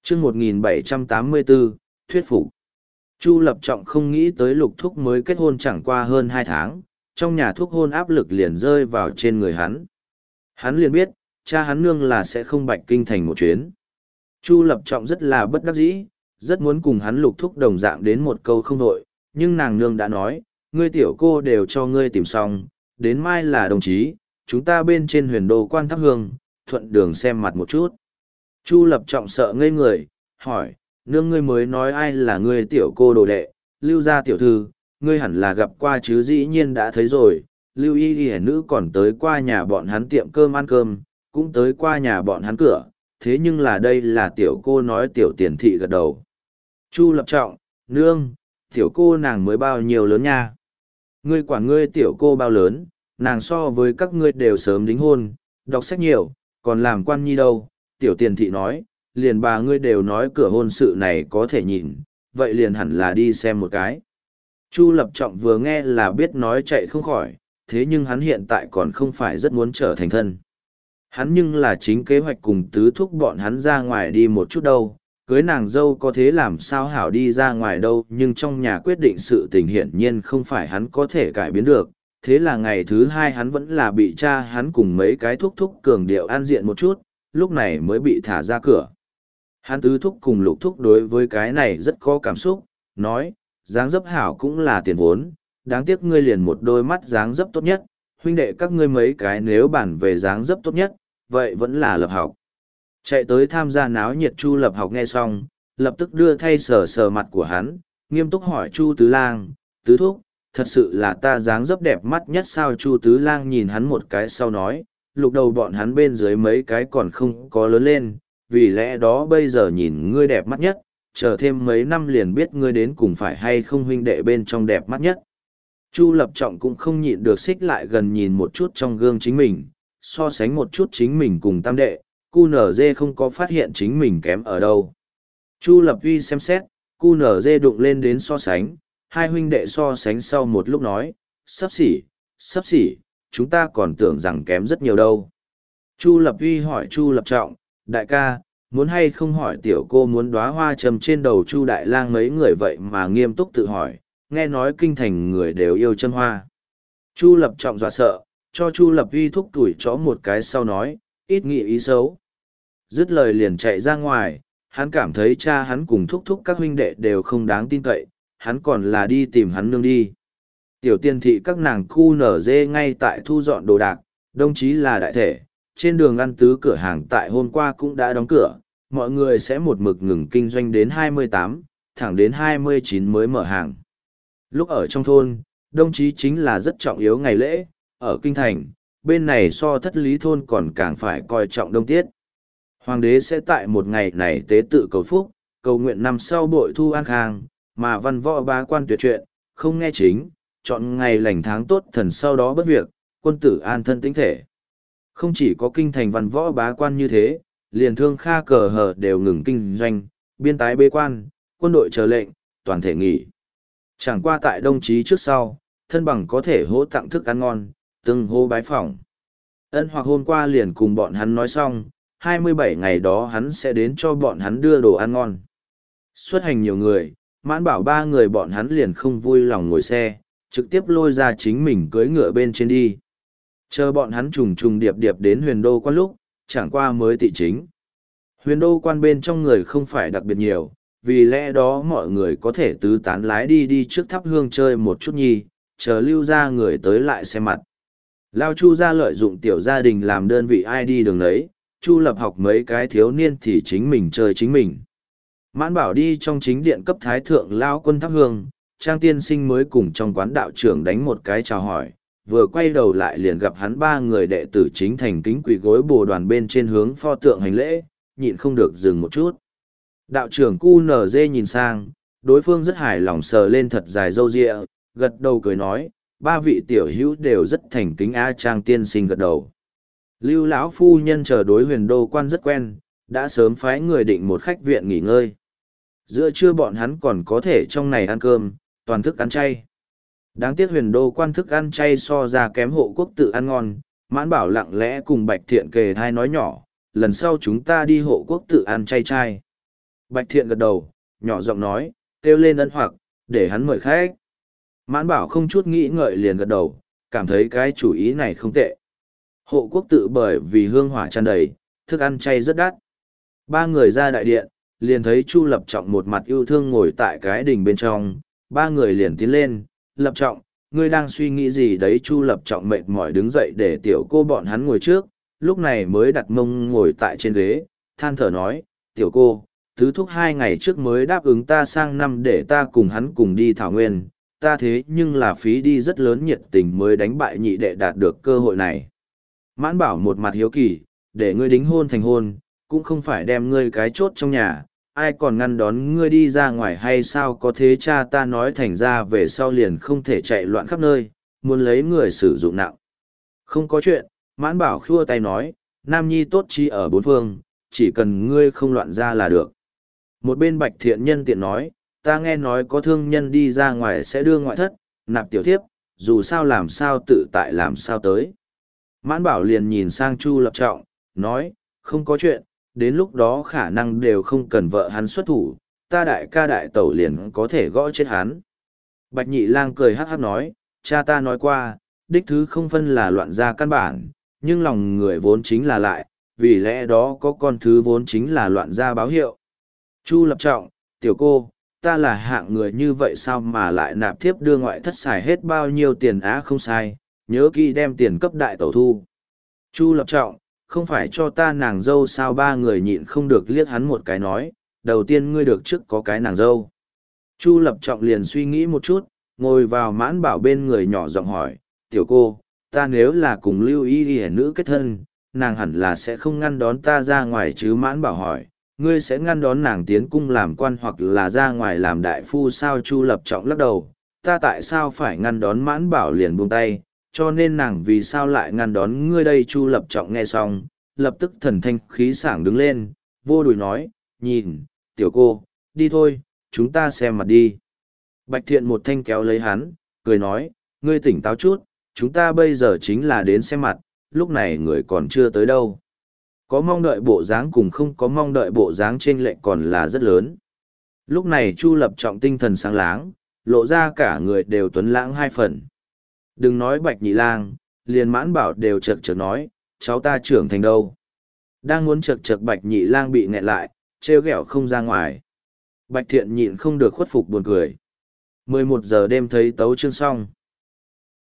chương 1784, thuyết phục. Chu Lập Trọng không nghĩ tới Lục Thúc mới kết hôn chẳng qua hơn 2 tháng, trong nhà thuốc hôn áp lực liền rơi vào trên người hắn. Hắn liền biết, cha hắn nương là sẽ không bạch kinh thành một chuyến. Chu Lập Trọng rất là bất đắc dĩ, rất muốn cùng hắn Lục Thúc đồng dạng đến một câu không đội, nhưng nàng nương đã nói, ngươi tiểu cô đều cho ngươi tìm xong, đến mai là đồng chí, chúng ta bên trên huyền đô quan thắp hương, thuận đường xem mặt một chút. Chu Lập Trọng sợ ngây người, hỏi, nương ngươi mới nói ai là ngươi tiểu cô đồ đệ, Lưu gia tiểu thư, ngươi hẳn là gặp qua chứ, dĩ nhiên đã thấy rồi, Lưu y y nữ còn tới qua nhà bọn hắn tiệm cơm ăn cơm, cũng tới qua nhà bọn hắn cửa, thế nhưng là đây là tiểu cô nói. Tiểu Tiền thị gật đầu. Chu Lập Trọng, nương, tiểu cô nàng mới bao nhiêu lớn nha? Ngươi quản ngươi tiểu cô bao lớn, nàng so với các ngươi đều sớm đính hôn, đọc sách nhiều, còn làm quan nhi đâu. Tiểu Tiền thị nói, liền bà ngươi đều nói cửa hôn sự này có thể nhìn, vậy liền hẳn là đi xem một cái. Chu Lập Trọng vừa nghe là biết nói chạy không khỏi, thế nhưng hắn hiện tại còn không phải rất muốn trở thành thân. Hắn nhưng là chính kế hoạch cùng tứ thúc bọn hắn ra ngoài đi một chút đâu, cưới nàng dâu có thế làm sao hảo đi ra ngoài đâu, nhưng trong nhà quyết định sự tình hiển nhiên không phải hắn có thể cải biến được. Thế là ngày thứ hai hắn vẫn là bị cha hắn cùng mấy cái thúc thúc cường điệu an diện một chút, lúc này mới bị thả ra cửa. Hắn tứ thúc cùng Lục thúc đối với cái này rất có cảm xúc, nói, dáng dấp hảo cũng là tiền vốn, đáng tiếc ngươi liền một đôi mắt dáng dấp tốt nhất, huynh đệ các ngươi mấy cái nếu bản về dáng dấp tốt nhất, vậy vẫn là Lập Học. Chạy tới tham gia náo nhiệt Chu Lập Học nghe xong, lập tức đưa thay sờ sờ mặt của hắn, nghiêm túc hỏi Chu Tứ Lang, tứ thúc, thật sự là ta dáng dấp đẹp mắt nhất sao? Chu Tứ Lang nhìn hắn một cái sau nói, Lục đầu bọn hắn bên dưới mấy cái còn không có lớn lên, vì lẽ đó bây giờ nhìn ngươi đẹp mắt nhất, chờ thêm mấy năm liền biết ngươi đến cùng phải hay không huynh đệ bên trong đẹp mắt nhất. Chu Lập Trọng cũng không nhịn được xích lại gần nhìn một chút trong gương chính mình, so sánh một chút chính mình cùng tam đệ, QNZ không có phát hiện chính mình kém ở đâu. Chu Lập Uy xem xét, QNZ đụng lên đến so sánh, hai huynh đệ so sánh sau một lúc nói, sắp xỉ, chúng ta còn tưởng rằng kém rất nhiều đâu. Chu Lập Uy hỏi Chu Lập Trọng, đại ca, muốn hay không hỏi tiểu cô muốn đóa hoa trầm trên đầu Chu Đại Lang mấy người vậy mà nghiêm túc tự hỏi, nghe nói kinh thành người đều yêu châm hoa. Chu Lập Trọng dọa sợ, cho Chu Lập Uy thúc tuổi chó một cái sau nói, ít nghĩ ý xấu. Dứt lời liền chạy ra ngoài, hắn cảm thấy cha hắn cùng thúc thúc các huynh đệ đều không đáng tin cậy, hắn còn là đi tìm hắn nương đi. Tiểu Tiên thị các nàng khu nở dê ngay tại thu dọn đồ đạc, đồng chí là đại thể, trên đường ăn tứ cửa hàng tại hôm qua cũng đã đóng cửa, mọi người sẽ một mực ngừng kinh doanh đến 28, thẳng đến 29 mới mở hàng. Lúc ở trong thôn, đồng chí chính là rất trọng yếu ngày lễ, ở kinh thành, bên này so Thất Lý thôn còn càng phải coi trọng đông tiết. Hoàng đế sẽ tại một ngày này tế tự cầu phúc, cầu nguyện năm sau bội thu an khang, mà văn võ bá quan tuyệt chuyện, không nghe chính, chọn ngày lành tháng tốt thần sau đó bất việc, quân tử an thân tĩnh thể. Không chỉ có kinh thành văn võ bá quan như thế, liền thương kha cờ hờ đều ngừng kinh doanh, biên tái bế quan, quân đội chờ lệnh, toàn thể nghỉ. Chẳng qua tại đồng chí trước sau, thân bằng có thể hỗ tặng thức ăn ngon, từng hô bái phỏng. Ân hoặc hôm qua liền cùng bọn hắn nói xong, 27 ngày đó hắn sẽ đến cho bọn hắn đưa đồ ăn ngon. Xuất hành nhiều người, Mãn Bảo ba người bọn hắn liền không vui lòng ngồi xe, trực tiếp lôi ra chính mình cưỡi ngựa bên trên đi. Chờ bọn hắn trùng trùng điệp điệp đến huyền đô quan lúc, chẳng qua mới tị chính. Huyền đô quan bên trong người không phải đặc biệt nhiều, vì lẽ đó mọi người có thể tứ tán lái đi trước thắp hương chơi một chút nhi, chờ lưu ra người tới lại xem mặt. Lao Chu ra lợi dụng tiểu gia đình làm đơn vị ai đi đường đấy, Chu Lập học mấy cái thiếu niên thì chính mình chơi chính mình. Mãn Bảo đi trong chính điện cấp thái thượng Lao quân thắp hương, Trang tiên sinh mới cùng trong quán đạo trưởng đánh một cái chào hỏi, vừa quay đầu lại liền gặp hắn ba người đệ tử chính thành kính quỳ gối bồ đoàn bên trên hướng pho tượng hành lễ, nhịn không được dừng một chút. Đạo trưởng QNZ nhìn sang, đối phương rất hài lòng sờ lên thật dài râu ria, gật đầu cười nói, ba vị tiểu hữu đều rất thành kính. Trang tiên sinh gật đầu. Lưu lão phu nhân chờ đối huyền đô quan rất quen, đã sớm phái người định một khách viện nghỉ ngơi. Giữa trưa bọn hắn còn có thể trong này ăn cơm, toàn thức ăn chay. Đáng tiếc huyền đô quan thức ăn chay so ra kém hộ quốc tự ăn ngon, Mãn Bảo lặng lẽ cùng Bạch Thiện kề thai nói nhỏ, lần sau chúng ta đi hộ quốc tự ăn chay chay. Bạch Thiện gật đầu, nhỏ giọng nói, kêu lên ân hoặc, để hắn mời khách. Mãn Bảo không chút nghĩ ngợi liền gật đầu, cảm thấy cái chủ ý này không tệ. Hộ quốc tự bởi vì hương hỏa tràn đầy, thức ăn chay rất đắt. Ba người ra đại điện, liền thấy Chu Lập Trọng một mặt yêu thương ngồi tại cái đình bên trong. Ba người liền tiến lên, Lập Trọng, ngươi đang suy nghĩ gì đấy? Chu Lập Trọng mệt mỏi đứng dậy để tiểu cô bọn hắn ngồi trước, lúc này mới đặt mông ngồi tại trên ghế, than thở nói, tiểu cô, tứ thúc 2 ngày trước mới đáp ứng ta sang năm để ta cùng hắn cùng đi thảo nguyên, ta thế nhưng là phí đi rất lớn nhiệt tình mới đánh bại nhị đệ đạt được cơ hội này. Mãn Bảo một mặt hiếu kỳ, để ngươi đính hôn thành hôn, cũng không phải đem ngươi cái chốt trong nhà, ai còn ngăn đón ngươi đi ra ngoài hay sao? Có thế cha ta nói thành ra về sau liền không thể chạy loạn khắp nơi, muốn lấy người sử dụng nặng. Không có chuyện, Mãn Bảo khua tay nói, Nam Nhi tốt chi ở bốn phương, chỉ cần ngươi không loạn ra là được. Một bên Bạch Thiện nhân tiện nói, ta nghe nói có thương nhân đi ra ngoài sẽ đưa ngoại thất, nạp tiểu thiếp, dù sao làm sao tự tại làm sao tới. Mãn Bảo liền nhìn sang Chu Lập Trọng, nói, không có chuyện, đến lúc đó khả năng đều không cần vợ hắn xuất thủ, ta đại ca đại tẩu liền có thể gõ chết hắn. Bạch Nhị Lang cười hắc hắc nói, cha ta nói qua, đích thứ không phân là loạn gia căn bản, nhưng lòng người vốn chính là lại, vì lẽ đó có con thứ vốn chính là loạn gia báo hiệu. Chu Lập Trọng, tiểu cô, ta là hạng người như vậy sao mà lại nạp thiếp đưa ngoại thất xài hết bao nhiêu tiền á? Không sai, nhớ kỹ đem tiền cấp đại tẩu thu. Chu Lập Trọng, không phải cho ta nàng dâu sao? Ba người nhịn không được liếc hắn một cái nói, đầu tiên ngươi được trước có cái nàng dâu. Chu Lập Trọng liền suy nghĩ một chút, ngồi vào Mãn Bảo bên người nhỏ giọng hỏi, tiểu cô, ta nếu là cùng Lưu Y Y nữ kết thân, nàng hẳn là sẽ không ngăn đón ta ra ngoài chứ? Mãn Bảo hỏi, ngươi sẽ ngăn đón nàng tiến cung làm quan hoặc là ra ngoài làm đại phu sao? Chu Lập Trọng lắc đầu, ta tại sao phải ngăn đón? Mãn Bảo liền buông tay, cho nên nàng vì sao lại ngăn đón ngươi đây? Chu Lập Trọng nghe xong, lập tức thần thanh khí sảng đứng lên, vô đùi nói, nhìn, tiểu cô, đi thôi, chúng ta xem mặt đi. Bạch Thiện một thanh kéo lấy hắn, cười nói, ngươi tỉnh táo chút, chúng ta bây giờ chính là đến xem mặt, lúc này người còn chưa tới đâu. Có mong đợi bộ dáng cùng không có mong đợi bộ dáng chênh lệch còn là rất lớn. Lúc này Chu Lập Trọng tinh thần sáng láng, lộ ra cả người đều tuấn lãng 2 phần. Đừng nói Bạch Nhị Lang, liền Mãn Bảo đều chật chật nói, cháu ta trưởng thành đâu. Đang muốn chật chật Bạch Nhị Lang bị nghẹn lại, trêu ghẹo không ra ngoài. Bạch Thiện nhịn không được khuất phục buồn cười. 11 giờ đêm thấy tấu chương xong.